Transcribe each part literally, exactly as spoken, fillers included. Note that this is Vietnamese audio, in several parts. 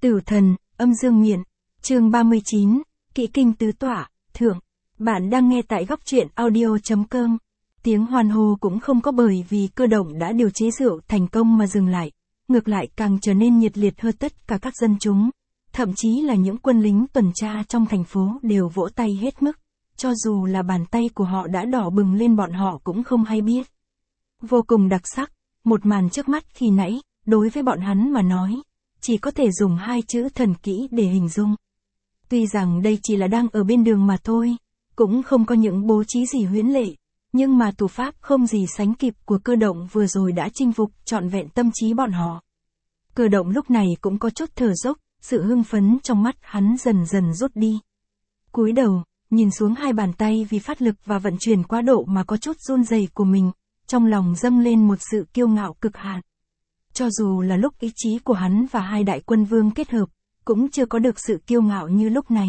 Tử thần, âm dương miện, chương ba mươi chín, kỹ kinh tứ tỏa, thượng. Bạn đang nghe tại góc truyện audio.com. Tiếng hoan hô cũng không có bởi vì Cơ Động đã điều chế rượu thành công mà dừng lại, ngược lại càng trở nên nhiệt liệt hơn tất cả các dân chúng. Thậm chí là những quân lính tuần tra trong thành phố đều vỗ tay hết mức, cho dù là bàn tay của họ đã đỏ bừng lên bọn họ cũng không hay biết. Vô cùng đặc sắc, một màn trước mắt khi nãy, đối với bọn hắn mà nói, chỉ có thể dùng hai chữ thần kỹ để hình dung. Tuy rằng đây chỉ là đang ở bên đường mà thôi, cũng không có những bố trí gì huyễn lệ, nhưng mà thủ pháp không gì sánh kịp của Cơ Động vừa rồi đã chinh phục trọn vẹn tâm trí bọn họ. Cơ Động lúc này cũng có chút thở dốc, sự hưng phấn trong mắt hắn dần dần rút đi. Cúi đầu, nhìn xuống hai bàn tay vì phát lực và vận chuyển quá độ mà có chút run rẩy của mình, trong lòng dâng lên một sự kiêu ngạo cực hạn. Cho dù là lúc ý chí của hắn và hai đại quân vương kết hợp, cũng chưa có được sự kiêu ngạo như lúc này.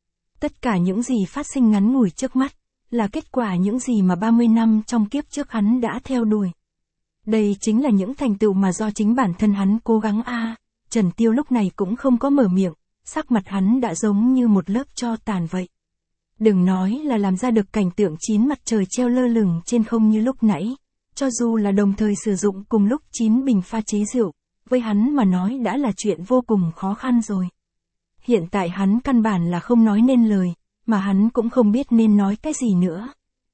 Tất cả những gì phát sinh ngắn ngủi trước mắt, là kết quả những gì mà ba mươi năm trong kiếp trước hắn đã theo đuổi. Đây chính là những thành tựu mà do chính bản thân hắn cố gắng a. À, Trần Tiêu lúc này cũng không có mở miệng, sắc mặt hắn đã giống như một lớp tro tàn vậy. Đừng nói là làm ra được cảnh tượng chín mặt trời treo lơ lửng trên không như lúc nãy, cho dù là đồng thời sử dụng cùng lúc chín bình pha chế rượu, với hắn mà nói đã là chuyện vô cùng khó khăn rồi. Hiện tại hắn căn bản là không nói nên lời, mà hắn cũng không biết nên nói cái gì nữa.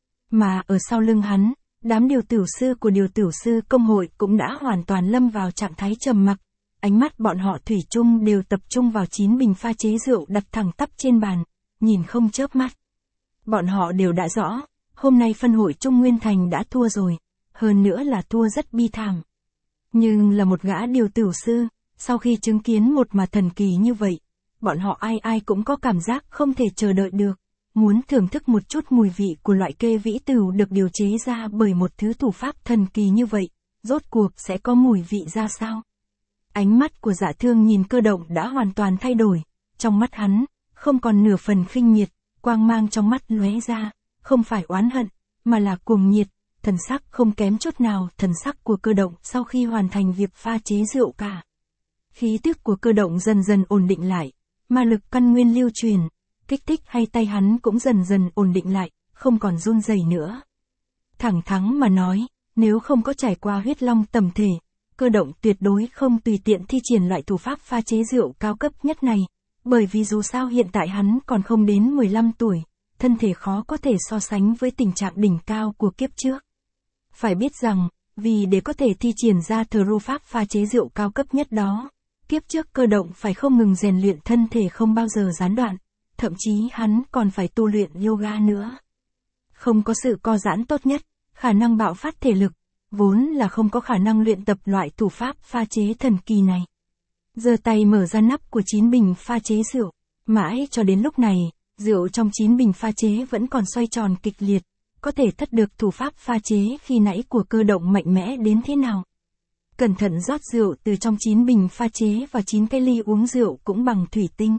Mà ở sau lưng hắn, đám điều tử sư của điều tử sư công hội cũng đã hoàn toàn lâm vào trạng thái trầm mặc, ánh mắt bọn họ thủy chung đều tập trung vào chín bình pha chế rượu đặt thẳng tắp trên bàn, nhìn không chớp mắt. Bọn họ đều đã rõ, hôm nay phân hội Trung Nguyên Thành đã thua rồi, hơn nữa là thua rất bi thảm. Nhưng là một gã điều tử sư, sau khi chứng kiến một mà thần kỳ như vậy, bọn họ ai ai cũng có cảm giác không thể chờ đợi được, muốn thưởng thức một chút mùi vị của loại kê vĩ tửu được điều chế ra bởi một thứ thủ pháp thần kỳ như vậy, rốt cuộc sẽ có mùi vị ra sao. Ánh mắt của Dạ Thương nhìn Cơ Động đã hoàn toàn thay đổi, trong mắt hắn, không còn nửa phần khinh miệt, quang mang trong mắt lóe ra, không phải oán hận, mà là cuồng nhiệt, thần sắc không kém chút nào thần sắc của Cơ Động sau khi hoàn thành việc pha chế rượu cả. Khí tức của Cơ Động dần dần ổn định lại, ma lực căn nguyên lưu truyền, kích thích hay tay hắn cũng dần dần ổn định lại, không còn run rẩy nữa. Thẳng thắn mà nói, nếu không có trải qua huyết long tầm thể, Cơ Động tuyệt đối không tùy tiện thi triển loại thủ pháp pha chế rượu cao cấp nhất này, bởi vì dù sao hiện tại hắn còn không đến mười lăm tuổi, thân thể khó có thể so sánh với tình trạng đỉnh cao của kiếp trước. Phải biết rằng, vì để có thể thi triển ra thừa rô pháp pha chế rượu cao cấp nhất đó, kiếp trước Cơ Động phải không ngừng rèn luyện thân thể không bao giờ gián đoạn, thậm chí hắn còn phải tu luyện yoga nữa. Không có sự co giãn tốt nhất, khả năng bạo phát thể lực, vốn là không có khả năng luyện tập loại thủ pháp pha chế thần kỳ này. Giơ tay mở ra nắp của chín bình pha chế rượu, mãi cho đến lúc này, rượu trong chín bình pha chế vẫn còn xoay tròn kịch liệt, có thể thất được thủ pháp pha chế khi nãy của Cơ Động mạnh mẽ đến thế nào. Cẩn thận rót rượu từ trong chín bình pha chế vào chín cái ly uống rượu cũng bằng thủy tinh.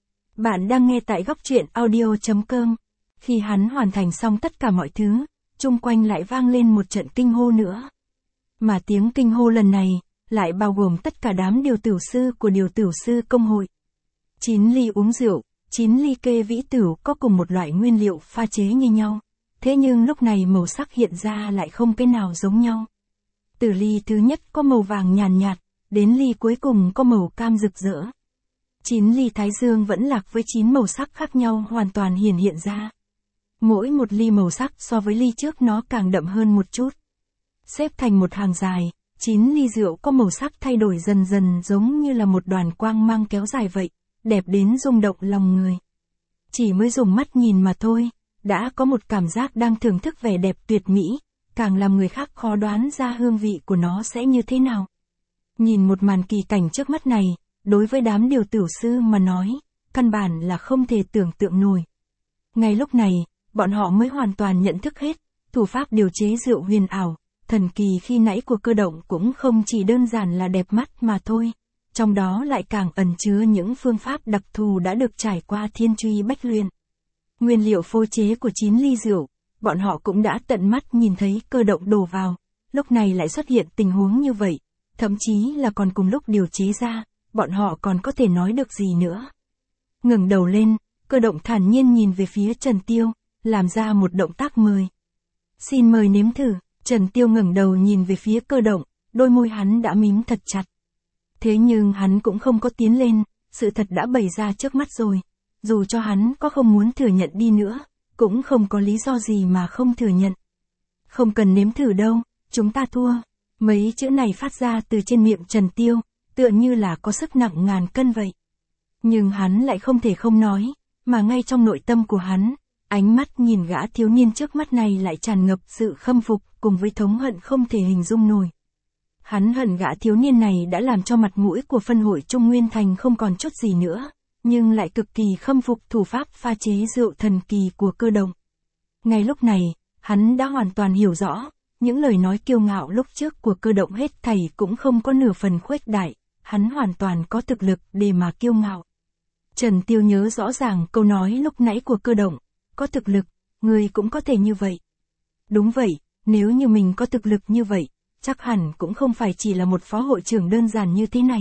Bạn đang nghe tại góc truyện audio.com. Khi hắn hoàn thành xong tất cả mọi thứ, chung quanh lại vang lên một trận kinh hô nữa. Mà tiếng kinh hô lần này, lại bao gồm tất cả đám điều tử sư của điều tử sư công hội. chín ly uống rượu, chín ly kê vĩ tửu có cùng một loại nguyên liệu pha chế như nhau. Thế nhưng lúc này màu sắc hiện ra lại không cái nào giống nhau. Từ ly thứ nhất có màu vàng nhàn nhạt, đến ly cuối cùng có màu cam rực rỡ. chín ly thái dương vẫn lạc với chín màu sắc khác nhau hoàn toàn hiển hiện ra. Mỗi một ly màu sắc so với ly trước nó càng đậm hơn một chút. Xếp thành một hàng dài, chín ly rượu có màu sắc thay đổi dần dần giống như là một đoàn quang mang kéo dài vậy, đẹp đến rung động lòng người. Chỉ mới dùng mắt nhìn mà thôi, đã có một cảm giác đang thưởng thức vẻ đẹp tuyệt mỹ, càng làm người khác khó đoán ra hương vị của nó sẽ như thế nào. Nhìn một màn kỳ cảnh trước mắt này, đối với đám điều tử sư mà nói, căn bản là không thể tưởng tượng nổi. Ngay lúc này, bọn họ mới hoàn toàn nhận thức hết, thủ pháp điều chế rượu huyền ảo, thần kỳ khi nãy của Cơ Động cũng không chỉ đơn giản là đẹp mắt mà thôi, trong đó lại càng ẩn chứa những phương pháp đặc thù đã được trải qua thiên truy bách luyện. Nguyên liệu phối chế của chín ly rượu, bọn họ cũng đã tận mắt nhìn thấy Cơ Động đổ vào, lúc này lại xuất hiện tình huống như vậy, thậm chí là còn cùng lúc điều chế ra, bọn họ còn có thể nói được gì nữa. Ngẩng đầu lên, Cơ Động thản nhiên nhìn về phía Trần Tiêu, làm ra một động tác mời. Xin mời nếm thử. Trần Tiêu ngẩng đầu nhìn về phía Cơ Động, đôi môi hắn đã mím thật chặt. Thế nhưng hắn cũng không có tiến lên, sự thật đã bày ra trước mắt rồi. Dù cho hắn có không muốn thừa nhận đi nữa, cũng không có lý do gì mà không thừa nhận. Không cần nếm thử đâu, chúng ta thua. Mấy chữ này phát ra từ trên miệng Trần Tiêu, tựa như là có sức nặng ngàn cân vậy. Nhưng hắn lại không thể không nói, mà ngay trong nội tâm của hắn, ánh mắt nhìn gã thiếu niên trước mắt này lại tràn ngập sự khâm phục cùng với thống hận không thể hình dung nổi. Hắn hận gã thiếu niên này đã làm cho mặt mũi của phân hội Trung Nguyên Thành không còn chút gì nữa, nhưng lại cực kỳ khâm phục thủ pháp pha chế rượu thần kỳ của Cơ Động. Ngay lúc này, hắn đã hoàn toàn hiểu rõ, những lời nói kiêu ngạo lúc trước của Cơ Động hết thảy cũng không có nửa phần khuếch đại, hắn hoàn toàn có thực lực để mà kiêu ngạo. Trần Tiêu nhớ rõ ràng câu nói lúc nãy của Cơ Động, có thực lực, người cũng có thể như vậy. Đúng vậy, nếu như mình có thực lực như vậy, chắc hẳn cũng không phải chỉ là một phó hội trưởng đơn giản như thế này.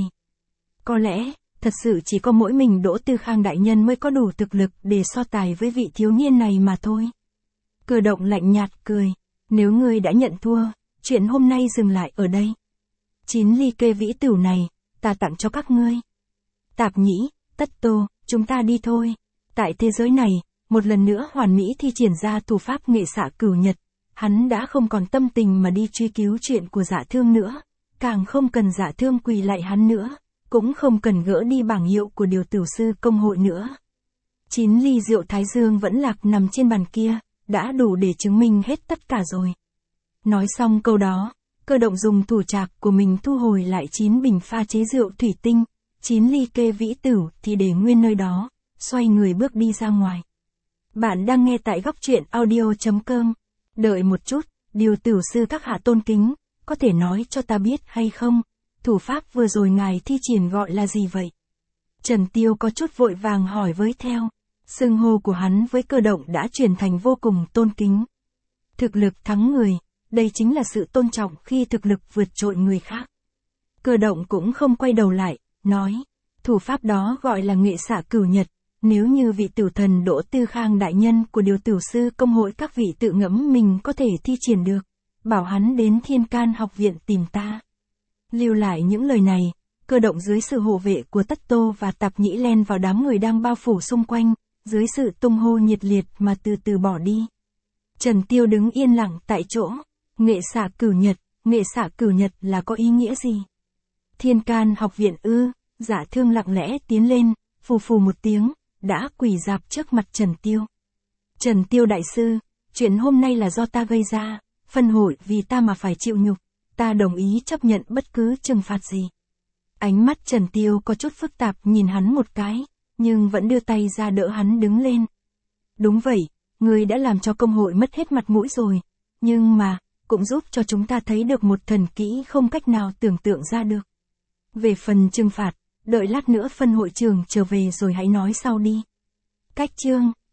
Có lẽ, thật sự chỉ có mỗi mình Đỗ Tư Khang đại nhân mới có đủ thực lực để so tài với vị thiếu niên này mà thôi. Cơ Động lạnh nhạt cười, nếu ngươi đã nhận thua, chuyện hôm nay dừng lại ở đây. Chín ly kê vĩ tửu này, ta tặng cho các ngươi. Tạp Nhĩ, Tất Tô, chúng ta đi thôi. Tại thế giới này, một lần nữa hoàn mỹ thi triển ra thủ pháp nghệ xạ cửu nhật, hắn đã không còn tâm tình mà đi truy cứu chuyện của Dạ Thương nữa, càng không cần Dạ Thương quỳ lại hắn nữa, cũng không cần gỡ đi bảng hiệu của điều tử sư công hội nữa. Chín ly rượu Thái Dương vẫn lạc nằm trên bàn kia, đã đủ để chứng minh hết tất cả rồi. Nói xong câu đó, Cơ Động dùng thủ trạc của mình thu hồi lại chín bình pha chế rượu thủy tinh, chín ly kê vĩ tửu thì để nguyên nơi đó, xoay người bước đi ra ngoài. Bạn đang nghe tại góc truyện audio chấm com. Đợi một chút, điều tử sư các hạ tôn kính, có thể nói cho ta biết hay không, thủ pháp vừa rồi ngài thi triển gọi là gì vậy? Trần Tiêu có chút vội vàng hỏi với theo, xưng hô của hắn với Cơ Động đã chuyển thành vô cùng tôn kính. Thực lực thắng người, đây chính là sự tôn trọng khi thực lực vượt trội người khác. Cơ Động cũng không quay đầu lại, nói, thủ pháp đó gọi là nghệ xạ cửu nhật, nếu như vị tử thần Đỗ Tư Khang đại nhân của điều tử sư công hội các vị tự ngẫm mình có thể thi triển được, bảo hắn đến Thiên Can học viện tìm ta. Lưu lại những lời này, Cơ Động dưới sự hộ vệ của Tất Tô và Tạp Nhĩ len vào đám người đang bao phủ xung quanh, dưới sự tung hô nhiệt liệt mà từ từ bỏ đi. Trần Tiêu đứng yên lặng tại chỗ, nghệ xạ cửu nhật, nghệ xạ cửu nhật là có ý nghĩa gì? Thiên Can học viện ư? Dạ Thương lặng lẽ tiến lên, phù phù một tiếng, đã quỳ rạp trước mặt Trần Tiêu. Trần Tiêu đại sư, chuyện hôm nay là do ta gây ra, phân hội vì ta mà phải chịu nhục, ta đồng ý chấp nhận bất cứ trừng phạt gì. Ánh mắt Trần Tiêu có chút phức tạp nhìn hắn một cái, nhưng vẫn đưa tay ra đỡ hắn đứng lên. Đúng vậy, ngươi đã làm cho công hội mất hết mặt mũi rồi, nhưng mà, cũng giúp cho chúng ta thấy được một thần kỹ không cách nào tưởng tượng ra được. Về phần trừng phạt, đợi lát nữa phân hội trưởng trở về rồi hãy nói sau đi. Cách chương